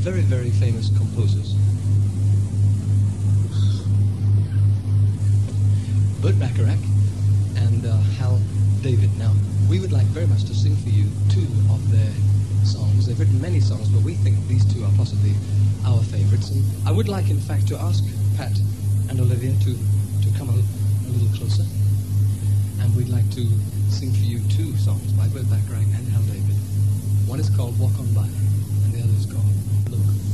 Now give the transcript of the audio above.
very, very famous composers. Burt Bacharach and Hal David. Now, we would like very much to sing for you two of their songs. They've written many songs, but we think these two are possibly our favorites. And I would like, in fact, to ask Pat and Olivia to come a little closer. And we'd like to sing for you two songs by Burt Bacharach and Hal David. One is called Walk On By, and the other is called Look.